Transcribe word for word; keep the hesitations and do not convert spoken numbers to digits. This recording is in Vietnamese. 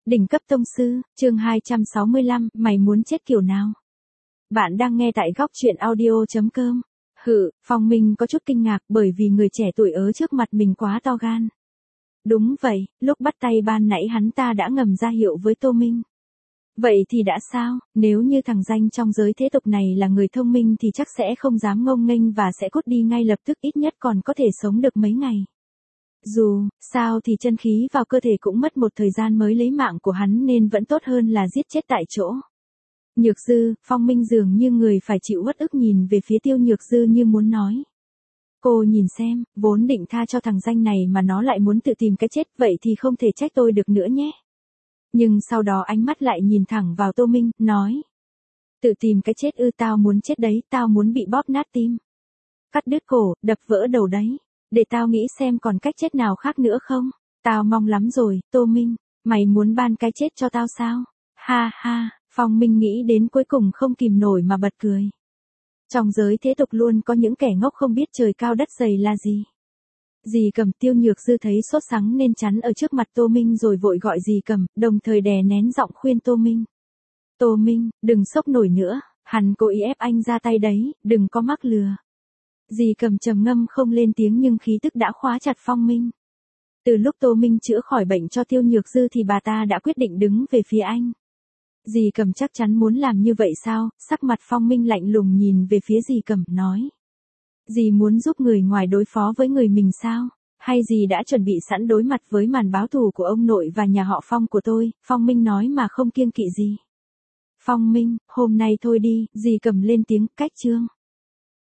Đỉnh cấp tông sư, chương hai trăm sáu mươi lăm, mày muốn chết kiểu nào? Bạn đang nghe tại góc truyện audio chấm com. Hự, Phong Minh có chút kinh ngạc bởi vì người trẻ tuổi ở trước mặt mình quá to gan. Đúng vậy, lúc bắt tay ban nãy hắn ta đã ngầm ra hiệu với Tô Minh. Vậy thì đã sao, nếu như thằng danh trong giới thế tục này là người thông minh thì chắc sẽ không dám ngông nghênh và sẽ cút đi ngay lập tức, ít nhất còn có thể sống được mấy ngày. Dù sao thì chân khí vào cơ thể cũng mất một thời gian mới lấy mạng của hắn nên vẫn tốt hơn là giết chết tại chỗ. Nhược Dư, Phong Minh dường như người phải chịu uất ức nhìn về phía Tiêu Nhược Dư như muốn nói. Cô nhìn xem, vốn định tha cho thằng danh này mà nó lại muốn tự tìm cái chết, vậy thì không thể trách tôi được nữa nhé. Nhưng sau đó ánh mắt lại nhìn thẳng vào Tô Minh, nói. Tự tìm cái chết ư? Tao muốn chết đấy, tao muốn bị bóp nát tim. Cắt đứt cổ, đập vỡ đầu đấy. Để tao nghĩ xem còn cách chết nào khác nữa không? Tao mong lắm rồi, Tô Minh, mày muốn ban cái chết cho tao sao? Ha ha, Phong Minh nghĩ đến cuối cùng không kìm nổi mà bật cười. Trong giới thế tục luôn có những kẻ ngốc không biết trời cao đất dày là gì. Dì Cầm. Tiêu Nhược Dư thấy sốt sắng nên chắn ở trước mặt Tô Minh rồi vội gọi dì Cầm, đồng thời đè nén giọng khuyên Tô Minh. Tô Minh, đừng sốc nổi nữa, hắn cố ý ép anh ra tay đấy, đừng có mắc lừa. Dì Cầm trầm ngâm không lên tiếng nhưng khí tức đã khóa chặt Phong Minh. Từ lúc Tô Minh chữa khỏi bệnh cho Tiêu Nhược Dư thì bà ta đã quyết định đứng về phía anh. Dì Cầm chắc chắn muốn làm như vậy sao? Sắc mặt Phong Minh lạnh lùng nhìn về phía dì Cầm, nói. Dì muốn giúp người ngoài đối phó với người mình sao? Hay dì đã chuẩn bị sẵn đối mặt với màn báo thù của ông nội và nhà họ Phong của tôi? Phong Minh nói mà không kiêng kỵ gì. Phong Minh, hôm nay thôi đi, dì Cầm lên tiếng, cách chương.